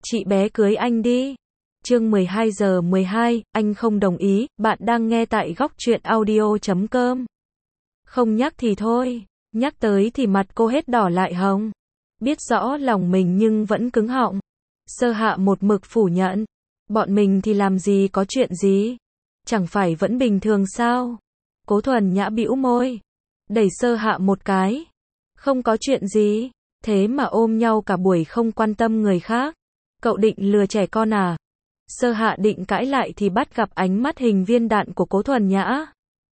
chị bé cưới anh đi. Chương 12 giờ 12, anh không đồng ý, bạn đang nghe tại góc truyện audio.com. Không nhắc thì thôi, nhắc tới thì mặt cô hết đỏ lại hồng. Biết rõ lòng mình nhưng vẫn cứng họng. Sơ Hạ một mực phủ nhận. Bọn mình thì làm gì có chuyện gì? Chẳng phải vẫn bình thường sao? Cố Thuần Nhã bĩu môi, đẩy Sơ Hạ một cái. Không có chuyện gì, thế mà ôm nhau cả buổi không quan tâm người khác. Cậu định lừa trẻ con à? Sơ Hạ định cãi lại thì bắt gặp ánh mắt hình viên đạn của Cố Thuần Nhã.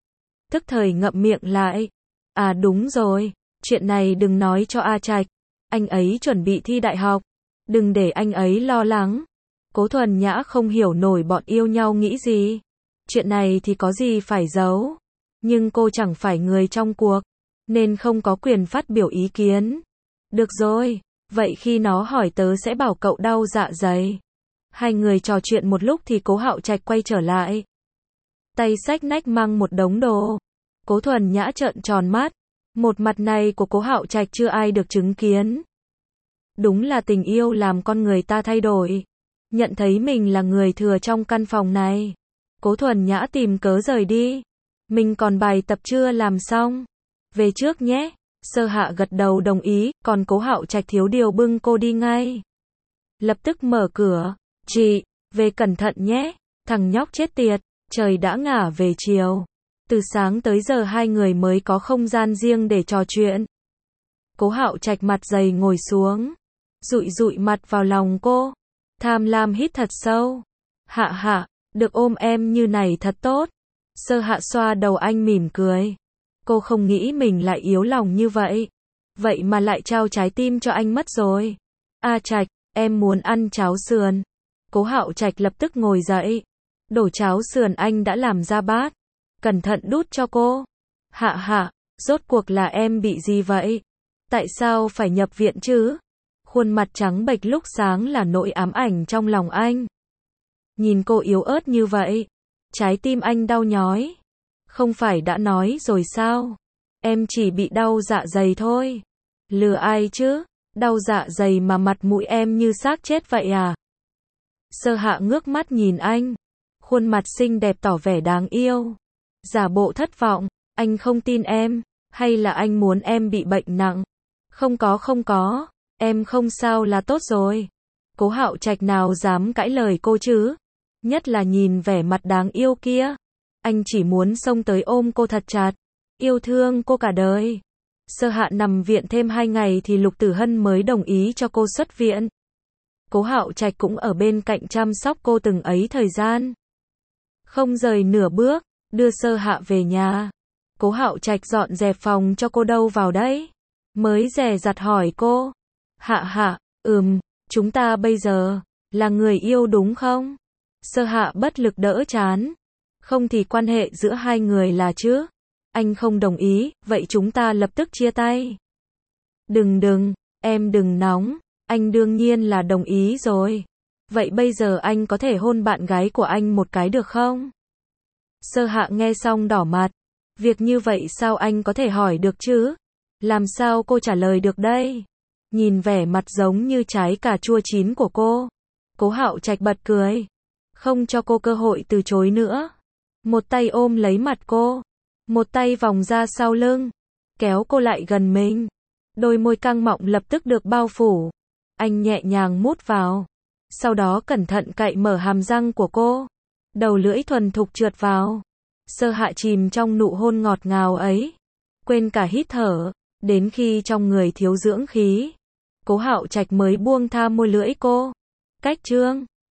Tức thời ngậm miệng lại. À đúng rồi, chuyện này đừng nói cho A Trạch. Anh ấy chuẩn bị thi đại học. Đừng để anh ấy lo lắng. Cố Thuần Nhã không hiểu nổi bọn yêu nhau nghĩ gì. Chuyện này thì có gì phải giấu. Nhưng cô chẳng phải người trong cuộc, nên không có quyền phát biểu ý kiến. Được rồi, vậy khi nó hỏi tớ sẽ bảo cậu đau dạ dày. Hai người trò chuyện một lúc thì Cố Hạo Trạch quay trở lại. Tay xách nách mang một đống đồ. Cố Thuần Nhã trợn tròn mắt. Một mặt này của Cố Hạo Trạch chưa ai được chứng kiến. Đúng là tình yêu làm con người ta thay đổi. Nhận thấy mình là người thừa trong căn phòng này. Cố Thuần Nhã tìm cớ rời đi. Mình còn bài tập chưa làm xong. Về trước nhé. Sơ Hạ gật đầu đồng ý, còn Cố Hạo Trạch thiếu điều bưng cô đi ngay. Lập tức mở cửa. Chị, về cẩn thận nhé. Thằng nhóc chết tiệt. Trời đã ngả về chiều. Từ sáng tới giờ hai người mới có không gian riêng để trò chuyện. Cố Hạo Trạch mặt dày ngồi xuống. Dụi dụi mặt vào lòng cô. Tham lam hít thật sâu. Hạ Hạ, được ôm em như này thật tốt. Sơ Hạ xoa đầu anh mỉm cười. Cô không nghĩ mình lại yếu lòng như vậy. Vậy mà lại trao trái tim cho anh mất rồi. A Trạch, em muốn ăn cháo sườn. Cố Hạo Trạch lập tức ngồi dậy. Đổ cháo sườn anh đã làm ra bát. Cẩn thận đút cho cô. Hạ Hạ, rốt cuộc là em bị gì vậy? Tại sao phải nhập viện chứ? Khuôn mặt trắng bệch lúc sáng là nỗi ám ảnh trong lòng anh. Nhìn cô yếu ớt như vậy, trái tim anh đau nhói. Không phải đã nói rồi sao? Em chỉ bị đau dạ dày thôi. Lừa ai chứ? Đau dạ dày mà mặt mũi em như xác chết vậy à? Sơ Hạ ngước mắt nhìn anh. Khuôn mặt xinh đẹp tỏ vẻ đáng yêu. Giả bộ thất vọng. Anh không tin em. Hay là anh muốn em bị bệnh nặng? Không có. Em không sao là tốt rồi. Cố Hạo Trạch nào dám cãi lời cô chứ? Nhất là nhìn vẻ mặt đáng yêu kia. Anh chỉ muốn xông tới ôm cô thật chặt. Yêu thương cô cả đời. Sơ Hạ nằm viện thêm 2 ngày thì Lục Tử Hân mới đồng ý cho cô xuất viện. Cố Hạo Trạch cũng ở bên cạnh chăm sóc cô từng ấy thời gian. Không rời nửa bước, đưa Sơ Hạ về nhà. Cố Hạo Trạch dọn dẹp phòng cho cô đâu vào đấy. Mới dè dặt hỏi cô. Hạ Hạ, chúng ta bây giờ là người yêu đúng không? Sơ Hạ bất lực đỡ trán. Không thì quan hệ giữa hai người là chứ. Anh không đồng ý, vậy chúng ta lập tức chia tay. Đừng, em đừng nóng. Anh đương nhiên là đồng ý rồi. Vậy bây giờ anh có thể hôn bạn gái của anh một cái được không? Sơ Hạ nghe xong đỏ mặt. Việc như vậy sao anh có thể hỏi được chứ? Làm sao cô trả lời được đây? Nhìn vẻ mặt giống như trái cà chua chín của cô. Cố Hạo Trạch bật cười. Không cho cô cơ hội từ chối nữa. Một tay ôm lấy mặt cô. Một tay vòng ra sau lưng. Kéo cô lại gần mình. Đôi môi căng mọng lập tức được bao phủ. Anh nhẹ nhàng mút vào. Sau đó cẩn thận cạy mở hàm răng của cô. Đầu lưỡi thuần thục trượt vào. Sơ Hạ chìm trong nụ hôn ngọt ngào ấy. Quên cả hít thở. Đến khi trong người thiếu dưỡng khí. Cố Hạo Trạch mới buông tha môi lưỡi cô. Cách chương